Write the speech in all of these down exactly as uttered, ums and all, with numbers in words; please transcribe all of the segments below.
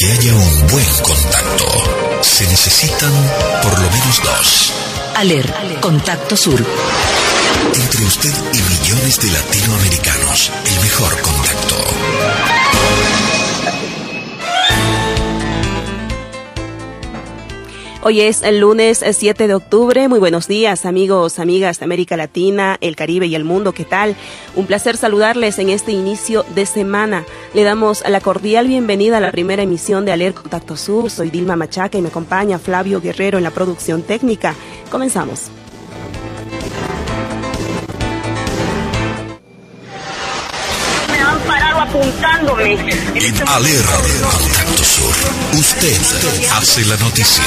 que haya un buen contacto, se necesitan por lo menos dos. Aler, Contacto Sur. Entre usted y millones de latinoamericanos, el mejor contacto. Hoy es el lunes siete de octubre. Muy buenos días, amigos, amigas de América Latina, el Caribe y el mundo. ¿Qué tal? Un placer saludarles en este inicio de semana. Le damos la cordial bienvenida a la primera emisión de Aler Contacto Sur. Soy Dilma Machaca y me acompaña Flavio Guerrero en la producción técnica. Comenzamos. Me han parado apuntándome. En Aler Contacto Sur, usted hace la noticia.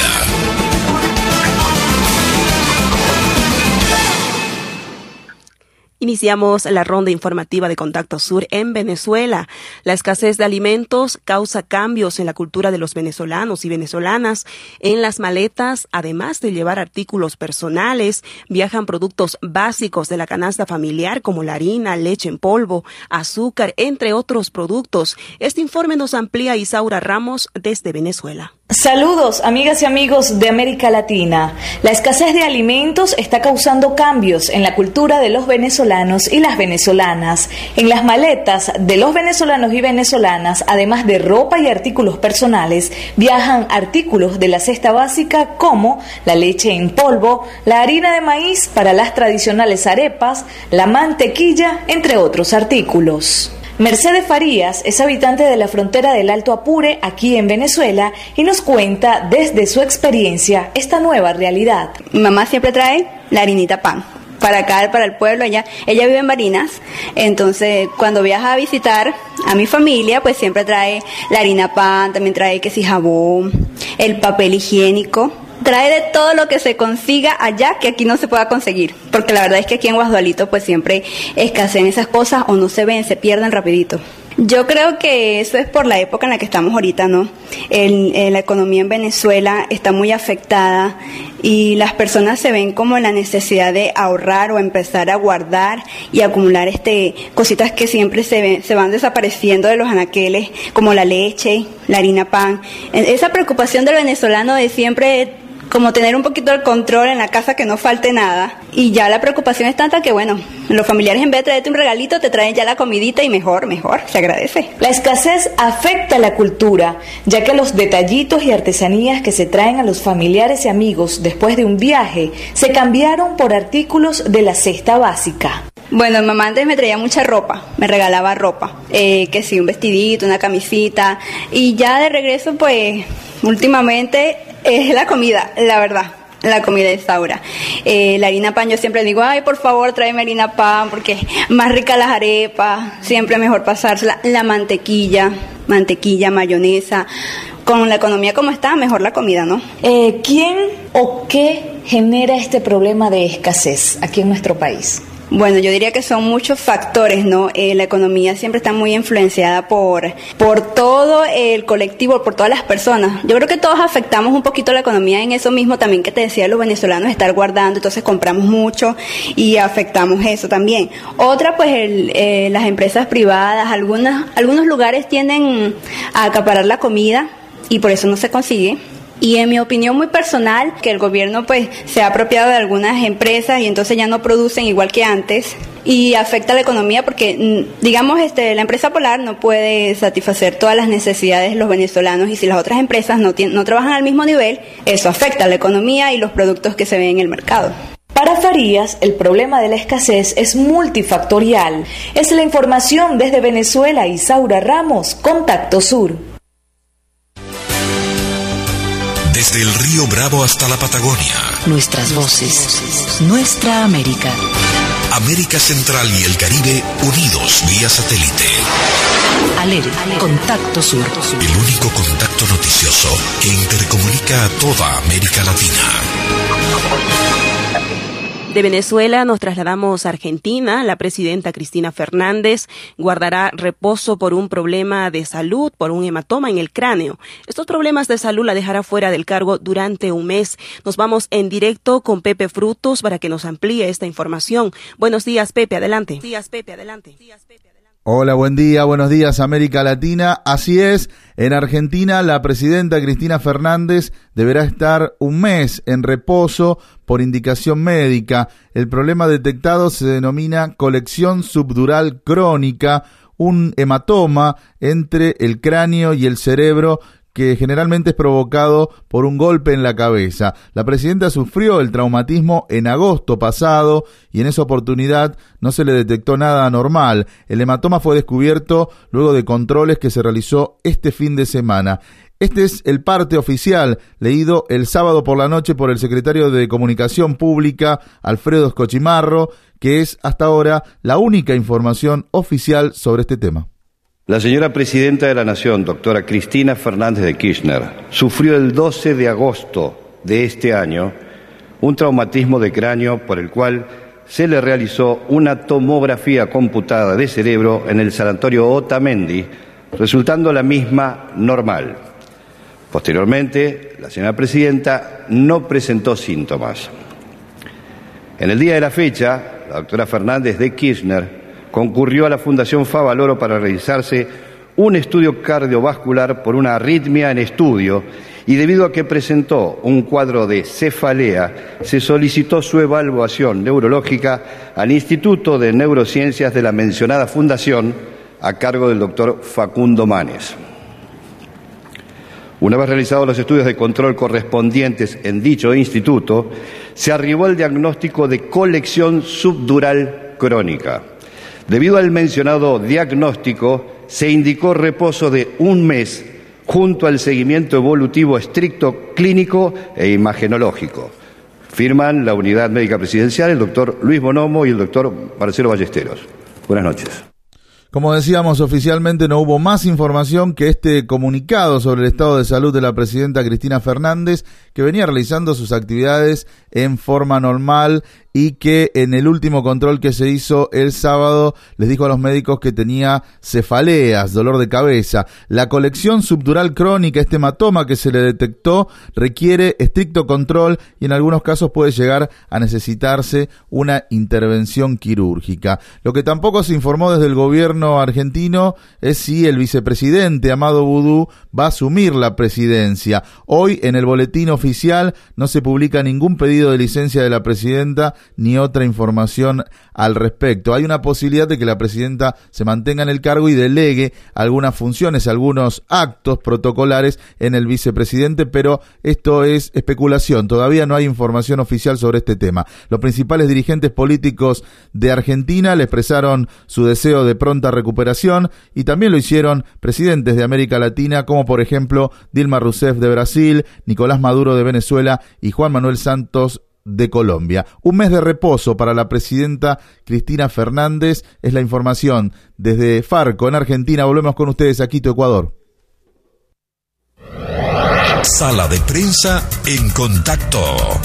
Iniciamos la ronda informativa de Contacto Sur en Venezuela. La escasez de alimentos causa cambios en la cultura de los venezolanos y venezolanas. En las maletas, además de llevar artículos personales, viajan productos básicos de la canasta familiar como la harina, leche en polvo, azúcar, entre otros productos. Este informe nos amplía Isaura Ramos desde Venezuela. Saludos, amigas y amigos de América Latina. La escasez de alimentos está causando cambios en la cultura de los venezolanos y las venezolanas. En las maletas de los venezolanos y venezolanas, además de ropa y artículos personales, viajan artículos de la cesta básica como la leche en polvo, la harina de maíz para las tradicionales arepas, la mantequilla, entre otros artículos. Mercedes Farías es habitante de la frontera del Alto Apure, aquí en Venezuela, y nos cuenta desde su experiencia esta nueva realidad. Mi mamá siempre trae la harinita pan. Para acá, para el pueblo, ella, ella vive en Barinas, entonces cuando viaja a visitar a mi familia, pues siempre trae la harina pan, también trae que si jabón, el papel higiénico. Trae de todo lo que se consiga allá que aquí no se pueda conseguir, porque la verdad es que aquí en Guasdualito pues siempre escasean esas cosas o no se ven, se pierden rapidito. Yo creo que eso es por la época en la que estamos ahorita, ¿no? El, el, la economía en Venezuela está muy afectada y las personas se ven como en la necesidad de ahorrar o empezar a guardar y acumular este cositas que siempre se, ven, se van desapareciendo de los anaqueles, como la leche, la harina pan. Esa preocupación del venezolano de siempre como tener un poquito el control en la casa, que no falte nada, y ya la preocupación es tanta que bueno, los familiares en vez de traerte un regalito te traen ya la comidita y mejor, mejor, se agradece. La escasez afecta la cultura, ya que los detallitos y artesanías que se traen a los familiares y amigos después de un viaje se cambiaron por artículos de la cesta básica. Bueno, mi mamá antes me traía mucha ropa, me regalaba ropa, eh, que sí, un vestidito, una camisita, y ya de regreso pues últimamente es la comida, la verdad, la comida de Isaura. Eh, la harina pan, yo siempre digo, ay, por favor, tráeme harina pan, porque es más rica las arepas, siempre mejor pasársela. La mantequilla, mantequilla, mayonesa, con la economía como está, mejor la comida, ¿no? Eh, ¿Quién o qué genera este problema de escasez aquí en nuestro país? Bueno, yo diría que son muchos factores, ¿no? Eh, la economía siempre está muy influenciada por, por todo el colectivo, por todas las personas. Yo creo que todos afectamos un poquito la economía en eso mismo también que te decía los venezolanos, estar guardando, entonces compramos mucho y afectamos eso también. Otra, pues el, eh, las empresas privadas, algunas, algunos lugares tienden a acaparar la comida y por eso no se consigue. Y en mi opinión muy personal, que el gobierno pues se ha apropiado de algunas empresas y entonces ya no producen igual que antes y afecta a la economía porque, digamos, este la empresa Polar no puede satisfacer todas las necesidades de los venezolanos y si las otras empresas no, tienen, no trabajan al mismo nivel, eso afecta a la economía y los productos que se ven en el mercado. Para Farías, el problema de la escasez es multifactorial. Es la información desde Venezuela, Isaura Ramos, Contacto Sur. Desde el río Bravo hasta la Patagonia. Nuestras voces, nuestra América. América Central y el Caribe unidos vía satélite. Aler, Contacto Sur. El único contacto noticioso que intercomunica a toda América Latina. De Venezuela nos trasladamos a Argentina. La presidenta Cristina Fernández guardará reposo por un problema de salud, por un hematoma en el cráneo. Estos problemas de salud la dejará fuera del cargo durante un mes. Nos vamos en directo con Pepe Frutos para que nos amplíe esta información. Buenos días, Pepe, adelante. Buenos días, Pepe, adelante. Buenos días, Pepe, adelante. Hola, buen día, buenos días América Latina. Así es, en Argentina la presidenta Cristina Fernández deberá estar un mes en reposo por indicación médica. El problema detectado se denomina colección subdural crónica, un hematoma entre el cráneo y el cerebro que generalmente es provocado por un golpe en la cabeza. La presidenta sufrió el traumatismo en agosto pasado y en esa oportunidad no se le detectó nada anormal. El hematoma fue descubierto luego de controles que se realizó este fin de semana. Este es el parte oficial leído el sábado por la noche por el secretario de Comunicación Pública, Alfredo Escochimarro, que es hasta ahora la única información oficial sobre este tema. La señora Presidenta de la Nación, doctora Cristina Fernández de Kirchner, sufrió el doce de agosto de este año un traumatismo de cráneo por el cual se le realizó una tomografía computada de cerebro en el sanatorio Otamendi, resultando la misma normal. Posteriormente, la señora Presidenta no presentó síntomas. En el día de la fecha, la doctora Fernández de Kirchner concurrió a la Fundación Favaloro para realizarse un estudio cardiovascular por una arritmia en estudio y debido a que presentó un cuadro de cefalea, se solicitó su evaluación neurológica al Instituto de Neurociencias de la mencionada fundación a cargo del doctor Facundo Manes. Una vez realizados los estudios de control correspondientes en dicho instituto, se arribó al diagnóstico de colección subdural crónica. Debido al mencionado diagnóstico, se indicó reposo de un mes junto al seguimiento evolutivo estricto clínico e imagenológico. Firman la Unidad Médica Presidencial el doctor Luis Bonomo y el doctor Marcelo Ballesteros. Buenas noches. Como decíamos, oficialmente no hubo más información que este comunicado sobre el estado de salud de la presidenta Cristina Fernández, que venía realizando sus actividades en forma normal y que en el último control que se hizo el sábado les dijo a los médicos que tenía cefaleas, dolor de cabeza. La colección subdural crónica, este hematoma que se le detectó, requiere estricto control y en algunos casos puede llegar a necesitarse una intervención quirúrgica. Lo que tampoco se informó desde el gobierno argentino es si el vicepresidente Amado Boudou va a asumir la presidencia. Hoy en el boletín oficial no se publica ningún pedido de licencia de la presidenta ni otra información al respecto. Hay una posibilidad de que la presidenta se mantenga en el cargo y delegue algunas funciones, algunos actos protocolares en el vicepresidente, pero esto es especulación. Todavía no hay información oficial sobre este tema. Los principales dirigentes políticos de Argentina le expresaron su deseo de pronta recuperación y también lo hicieron presidentes de América Latina, como por ejemplo Dilma Rousseff de Brasil, Nicolás Maduro de Venezuela y Juan Manuel Santos de Colombia. Un mes de reposo para la presidenta Cristina Fernández es la información desde Farco en Argentina. Volvemos con ustedes a Quito, Ecuador. Sala de prensa en contacto.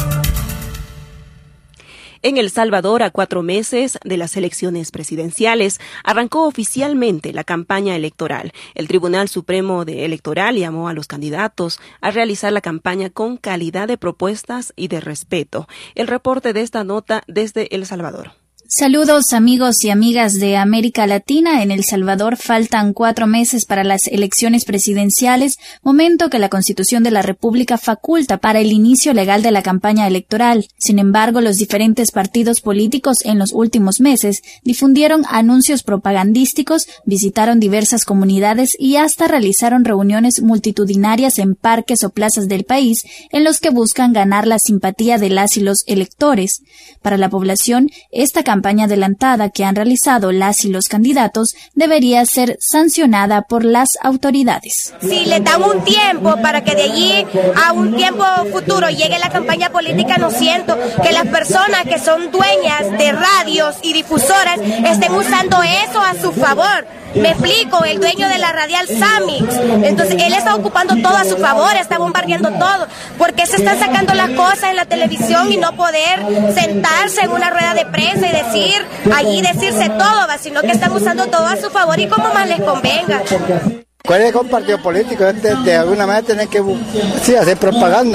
En El Salvador, a cuatro meses de las elecciones presidenciales, arrancó oficialmente la campaña electoral. El Tribunal Supremo de Electoral llamó a los candidatos a realizar la campaña con calidad de propuestas y de respeto. El reporte de esta nota desde El Salvador. Saludos amigos y amigas de América Latina. En El Salvador faltan cuatro meses para las elecciones presidenciales, momento que la Constitución de la República faculta para el inicio legal de la campaña electoral. Sin embargo, los diferentes partidos políticos en los últimos meses difundieron anuncios propagandísticos, visitaron diversas comunidades y hasta realizaron reuniones multitudinarias en parques o plazas del país en los que buscan ganar la simpatía de las y los electores. Para la población, esta campaña campaña adelantada que han realizado las y los candidatos debería ser sancionada por las autoridades. Si le dan un tiempo para que de allí a un tiempo futuro llegue la campaña política, no siento que las personas que son dueñas de radios y difusoras estén usando eso a su favor. Me explico, el dueño de la radial Samix, entonces él está ocupando todo a su favor, está bombardeando todo. ¿Por qué se están sacando las cosas en la televisión y no poder sentarse en una rueda de prensa y decir, allí decirse todo, ¿va? Sino que están usando todo a su favor y como más les convenga? ¿Cuál es un partido político? De, de alguna manera tienen que sí, hacer propaganda, ¿va?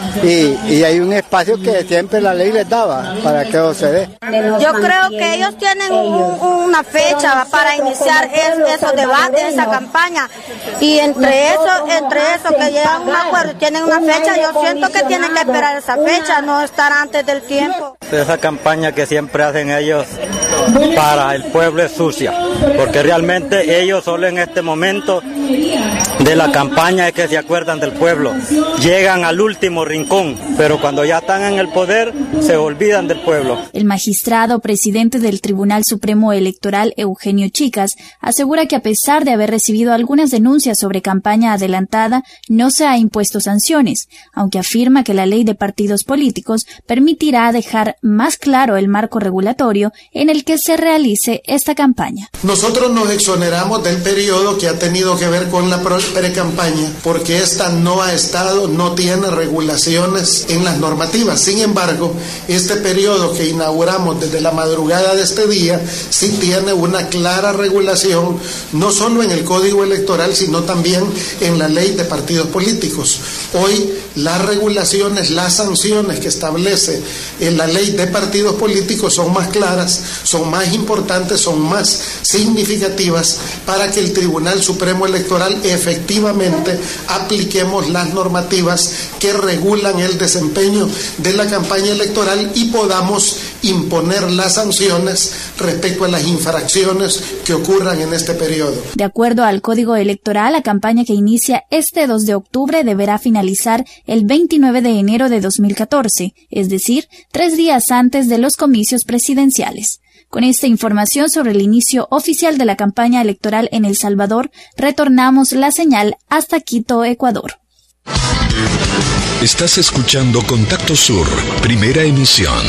y, y hay un espacio que siempre la ley les daba para que eso se dé. Yo creo que ellos tienen un, una fecha para iniciar es, esos debates, esa campaña, y entre eso, entre eso que llegan a un acuerdo, tienen una fecha, yo siento que tienen que esperar esa fecha, no estar antes del tiempo. Esa campaña que siempre hacen ellos para el pueblo es sucia, porque realmente ellos solo en este momento de la campaña es que se acuerdan del pueblo, llegan al último rincón, pero cuando ya están en el poder se olvidan del pueblo. El magistrado presidente del Tribunal Supremo Electoral, Eugenio Chicas, asegura que a pesar de haber recibido algunas denuncias sobre campaña adelantada, no se ha impuesto sanciones, aunque afirma que la ley de partidos políticos permitirá dejar más claro el marco regulatorio en el que se realice esta campaña. Nosotros nos exoneramos del periodo que ha tenido que ver con la pre-campaña, porque esta no ha estado, no tiene regulaciones en las normativas. Sin embargo, este periodo que inauguramos desde la madrugada de este día sí tiene una clara regulación, no solo en el Código Electoral, sino también en la Ley de Partidos Políticos. Hoy las regulaciones, las sanciones que establece en la Ley de Partidos Políticos son más claras, son más importantes, son más significativas para que el Tribunal Supremo Electoral efectivamente apliquemos las normativas que regulan el desempeño de la campaña electoral y podamos imponer las sanciones respecto a las infracciones que ocurran en este periodo. De acuerdo al Código Electoral, la campaña que inicia este dos de octubre deberá finalizar el veintinueve de enero de dos mil catorce, es decir, tres días antes de los comicios presidenciales. Con esta información sobre el inicio oficial de la campaña electoral en El Salvador, retornamos la señal hasta Quito, Ecuador. Estás escuchando Contacto Sur, primera emisión.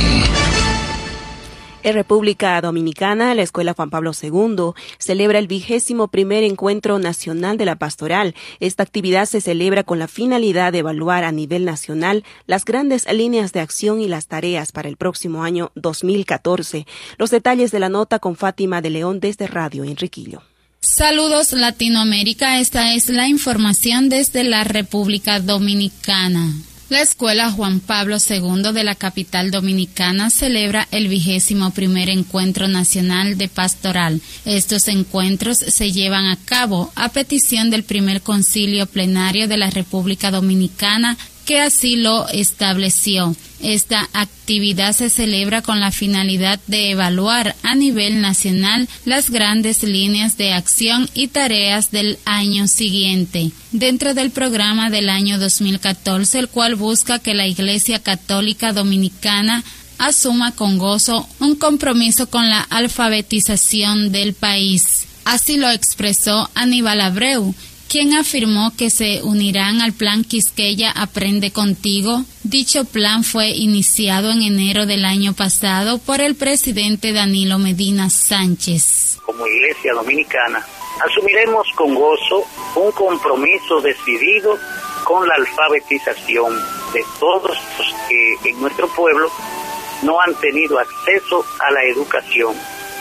En República Dominicana, la Escuela Juan Pablo segundo celebra el vigésimo primer Encuentro Nacional de la Pastoral. Esta actividad se celebra con la finalidad de evaluar a nivel nacional las grandes líneas de acción y las tareas para el próximo año dos mil catorce. Los detalles de la nota con Fátima de León desde Radio Enriquillo. Saludos Latinoamérica, esta es la información desde la República Dominicana. La Escuela Juan Pablo segundo de la capital dominicana celebra el vigésimo primer Encuentro Nacional de Pastoral. Estos encuentros se llevan a cabo a petición del primer concilio plenario de la República Dominicana, que así lo estableció. Esta actividad se celebra con la finalidad de evaluar a nivel nacional las grandes líneas de acción y tareas del año siguiente, dentro del programa del año dos mil catorce, el cual busca que la Iglesia Católica Dominicana asuma con gozo un compromiso con la alfabetización del país. Así lo expresó Aníbal Abreu, quien afirmó que se unirán al Plan Quisqueya Aprende Contigo. Dicho plan fue iniciado en enero del año pasado por el presidente Danilo Medina Sánchez. Como Iglesia Dominicana, asumiremos con gozo un compromiso decidido con la alfabetización de todos los que en nuestro pueblo no han tenido acceso a la educación,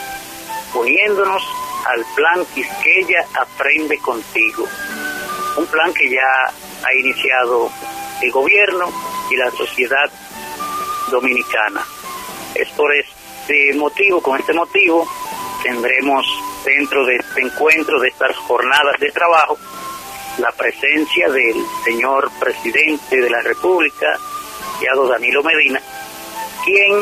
poniéndonos al Plan Quisqueya Aprende Contigo, un plan que ya ha iniciado el gobierno y la sociedad dominicana. Es por este motivo, con este motivo, tendremos dentro de este encuentro, de estas jornadas de trabajo, la presencia del señor presidente de la República, llamado Danilo Medina, quien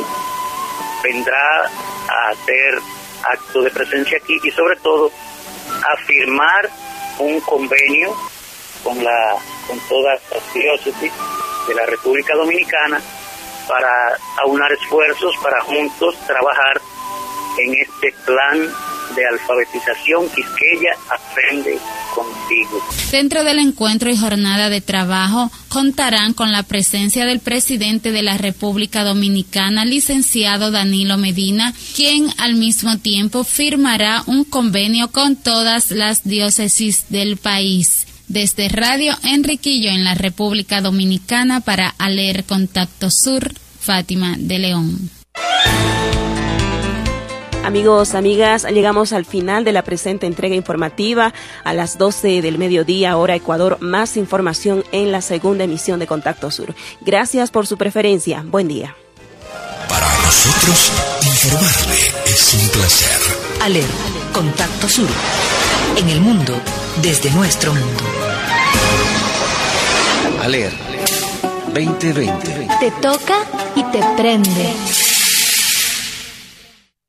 vendrá a hacer acto de presencia aquí y sobre todo a firmar un convenio con la con todas las diócesis de la República Dominicana para aunar esfuerzos para juntos trabajar en este plan de alfabetización Quisqueya Aprende Contigo. Dentro del encuentro y jornada de trabajo contarán con la presencia del presidente de la República Dominicana, licenciado Danilo Medina, quien al mismo tiempo firmará un convenio con todas las diócesis del país. Desde Radio Enriquillo en la República Dominicana para Aler Contacto Sur, Fátima de León. Amigos, amigas, llegamos al final de la presente entrega informativa. A las doce del mediodía, hora Ecuador, más información en la segunda emisión de Contacto Sur. Gracias por su preferencia. Buen día. Para nosotros, informarle es un placer. ALER, Contacto Sur. En el mundo, desde nuestro mundo. ALER veinte veinte. Te toca y te prende.